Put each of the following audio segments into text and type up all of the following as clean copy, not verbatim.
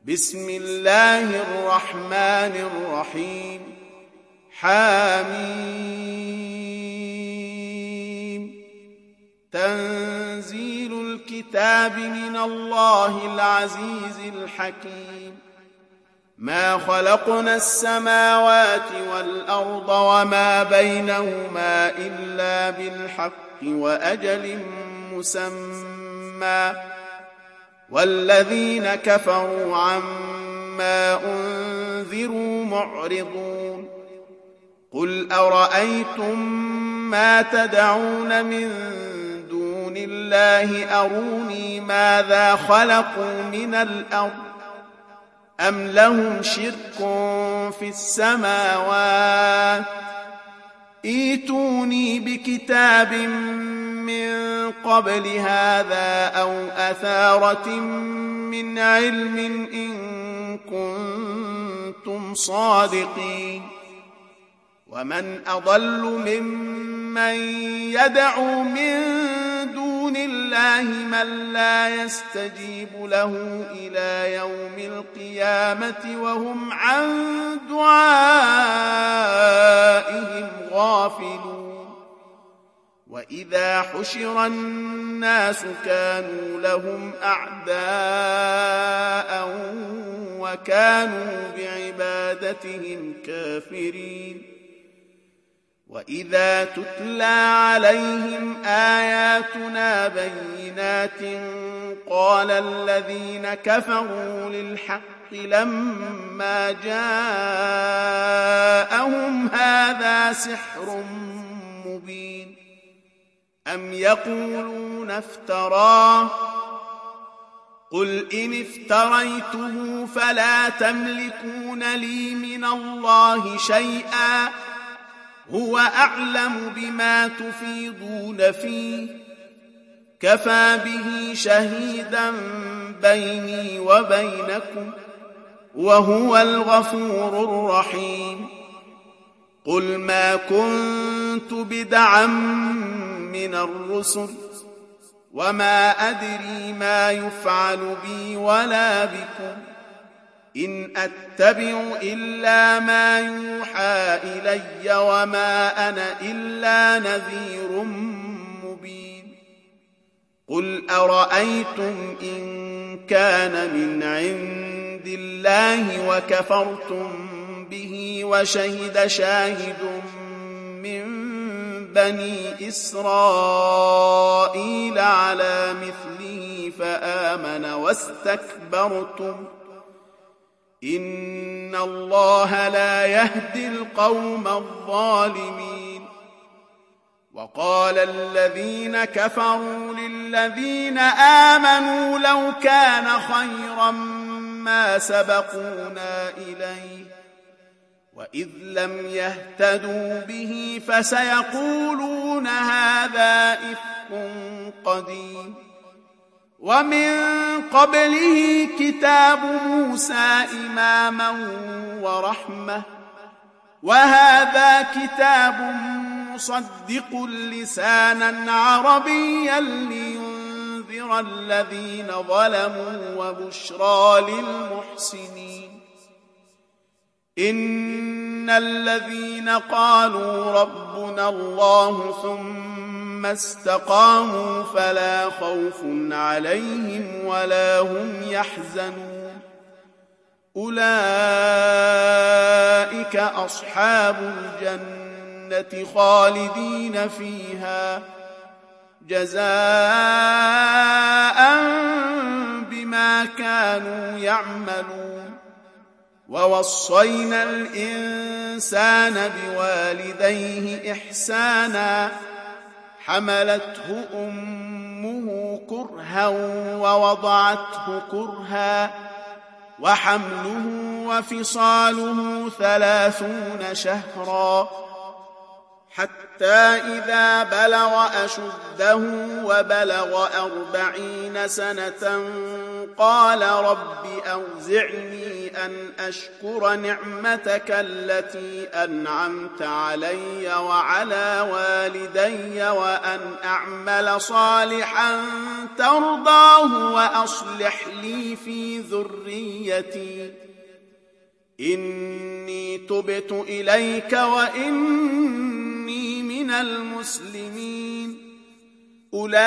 بسم الله الرحمن الرحيم حميم تنزيل الكتاب من الله العزيز الحكيم ما خلقنا السماوات والأرض وما بينهما إلا بالحق وأجل مسمى والذين كفروا عما أنذروا معرضون قل أرأيتم ما تدعون من دون الله أروني ماذا خلقوا من الأرض أم لهم شرك في السماوات ائتوني بكتاب من قبل هذا أو أثارة من علم إن كنتم صادقين ومن أضل ممن يدعو من دون الله من لا يستجيب له إلى يوم القيامة وهم عن دعائهم غافلون وإذا حشر الناس كانوا لهم أعداء وكانوا بعبادتهم كافرين وإذا تتلى عليهم آياتنا بينات قال الذين كفروا للحق لما جاءهم هذا سحر مبين أم يقولون افتراه قل إن افتريته فلا تملكون لي من الله شيئا هو أعلم بما تفيضون فيه كفى به شهيدا بيني وبينكم وهو الغفور الرحيم قل ما كنت بدعا من الرسل وما أدري ما يفعل بي ولا بكم إن أتبع إلا ما يوحى إلي وما أنا إلا نذير مبين قل أرأيتم إن كان من عند الله وكفرتم به وشهد شاهد من بني إسرائيل على مثله فآمن واستكبرتم إن الله لا يهدي القوم الظالمين وقال الذين كفروا للذين آمنوا لو كان خيرا ما سبقونا إليه وإذ لم يهتدوا به فسيقولون هذا إفك قديم ومن قبله كتاب موسى إماما ورحمة وهذا كتاب مصدق لسانا عربيا لينذر الذين ظلموا وبشرى للمحسنين إن الذين قالوا ربنا الله ثم استقاموا فلا خوف عليهم ولا هم يحزنون أولئك أصحاب الجنة خالدين فيها جزاء بما كانوا يعملون ووصينا الإنسان بوالديه إحسانا حملته أمه كرها ووضعته كرها وحمله وفصاله 30 شهرا حتى إذا بلغ أشده وبلغ 40 سنة قال رب أوزعني أن أشكر نعمتك التي أنعمت علي وعلى والدي وأن أعمل صالحا ترضاه وأصلح لي في ذريتي إني تبت إليك وإني من المسلمين أولئك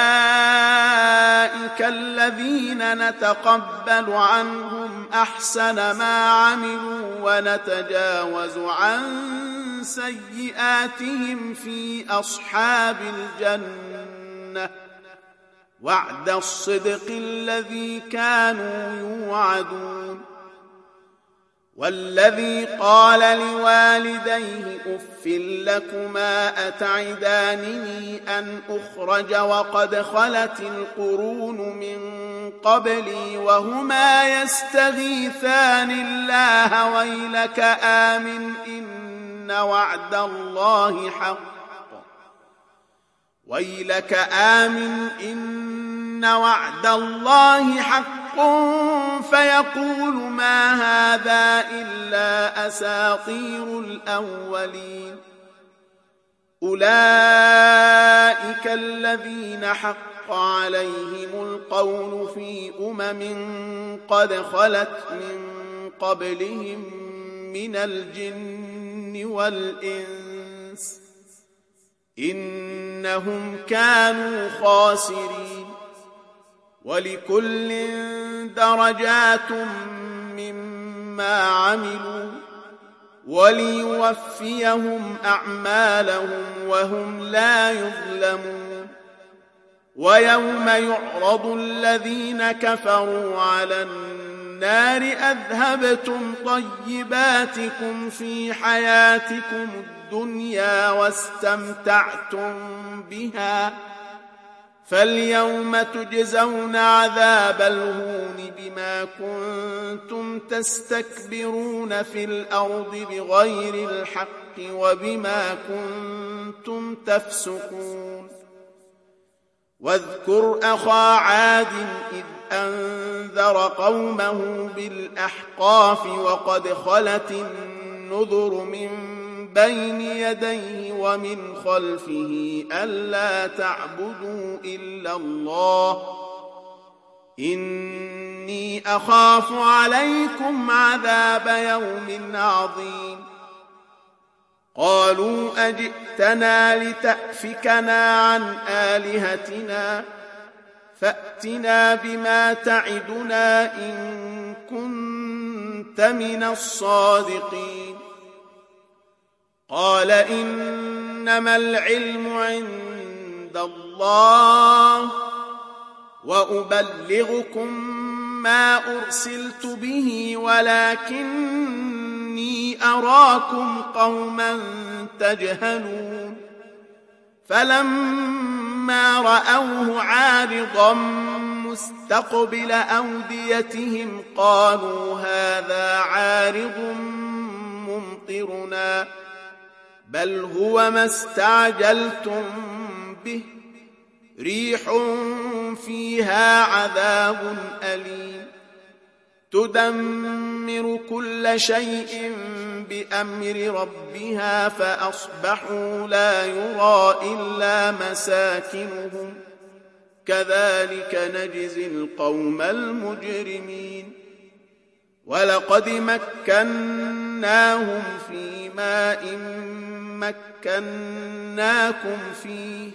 الذين نتقبل عنهم أحسن ما عملوا ونتجاوز عن سيئاتهم في أصحاب الجنة وعد الصدق الذي كانوا يوعدون والذي قال لوالديه أف لكما أتعدانني أن أخرج وقد خلت القرون من قبلي وهما يستغيثان الله ويلك آمن إن وعد الله حق ويلك آمن إن وعد الله حق فيقول ما هذا إلا أساطير الأولين أولئك الذين حق عليهم القول في قد خلت من قبلهم من الجن والإنس إنهم كانوا خاسرين ولكل درجات مما عملوا وليوفيهم أعمالهم وهم لا يظلمون ويوم يعرض الذين كفروا على النار أذهبتم طيباتكم في حياتكم الدنيا واستمتعتم بها فاليوم تجزون عذاب الهون بما كنتم تستكبرون في الأرض بغير الحق وبما كنتم تفسقون واذكر أخا عاد إذ أنذر قومه بالأحقاف وقد خلت النذر من بين يديه ومن خلفه ألا تعبدوا إلا الله إني أخاف عليكم عذاب يوم عظيم قالوا أجئتنا لتأفكنا عن آلهتنا فأتنا بما تعدنا إن كنت من الصادقين قال إنما العلم عند الله وأبلغكم ما أرسلت به ولكني أراكم قوما تجهلون فلما رأوه عارضا مستقبل أوديتهم قالوا هذا عارض ممطرنا بل هو ما استعجلتم به ريح فيها عذاب أليم تدمر كل شيء بأمر ربها فأصبحوا لا يرى إلا مساكنهم كذلك نجزي القوم المجرمين ولقد مكناهم في ماء مكناكم فيه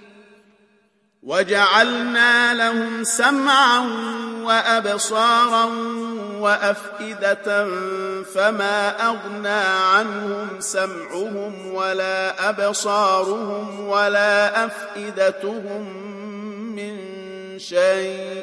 وجعلنا لهم سمعا وأبصارا وأفئدة فما أغنى عنهم سمعهم ولا أبصارهم ولا أفئدتهم من شيء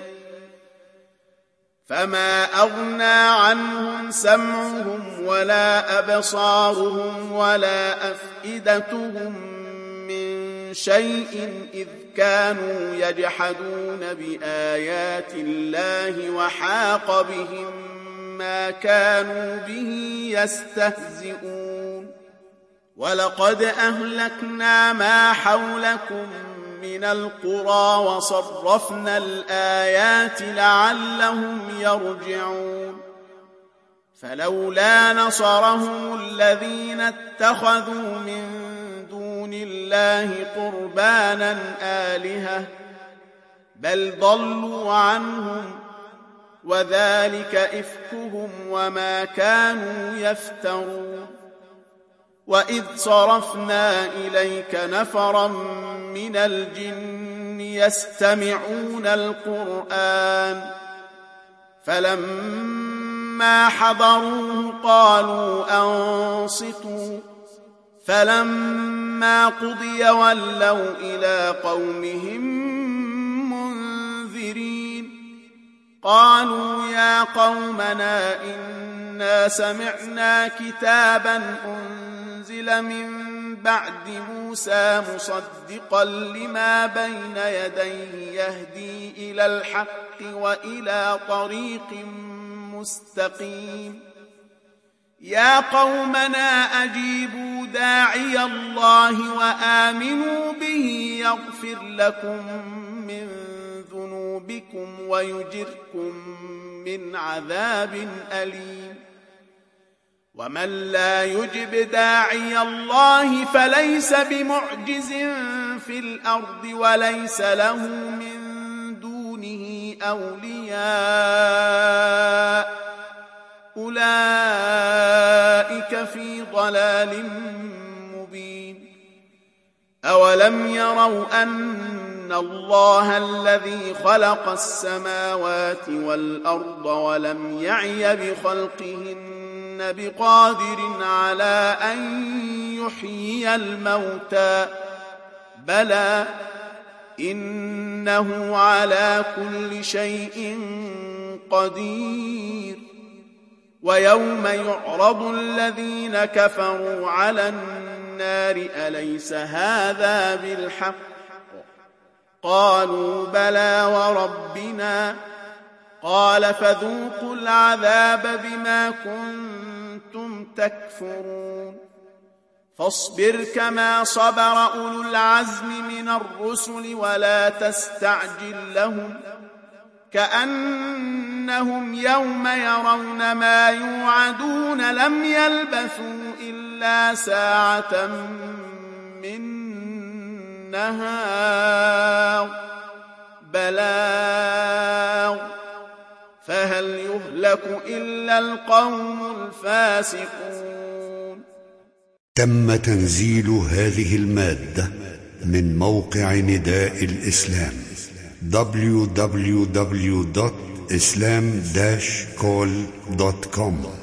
فما أغنى عنهم سمعهم ولا أبصارهم ولا أفئدتهم من شيء إذ كانوا يجحدون بآيات الله وحاق بهم ما كانوا به يستهزئون ولقد أهلكنا ما حولكم من القرى وصرفنا الآيات لعلهم يرجعون فلولا نصرهم الذين اتخذوا من دون الله قربانا آلهة بل ضلوا عنهم وذلك إفكهم وما كانوا يفترون وإذ صرفنا إليك نفرا من الجن يستمعون القرآن فلما حضروه قالوا أنصتوا فلما قضي ولوا إلى قومهم منذرين قالوا يا قومنا إنا سمعنا كتابا أنزل من بعد موسى مصدقا لما بين يديه يهدي إلى الحق وإلى طريق مستقيم يا قومنا أجيبوا داعي الله وآمنوا به يغفر لكم من ذنوبكم ويجركم من عذاب أليم ومن لا يجب داعي الله فليس بمعجز في الأرض وليس له من دونه أولياء أولئك في ضلال مبين أولم يروا أن الله الذي خلق السماوات والأرض ولم يعي بخلقهن بقادر على أن يحيي الموتى بلى إنه على كل شيء قدير ويوم يعرض الذين كفروا على النار أليس هذا بالحق قالوا بلى وربنا قال فذوقوا العذاب بما كنتم تكفرون فاصبر كما صبر أولو العزم من الرسل ولا تستعجل لهم كأنهم يوم يرون ما يوعدون لم يلبثوا إلا ساعة من نهار بلاغ فهل يهلك إلا القوم الفاسقون. تم تنزيل هذه المادة من موقع نداء الإسلام www.islam-call.com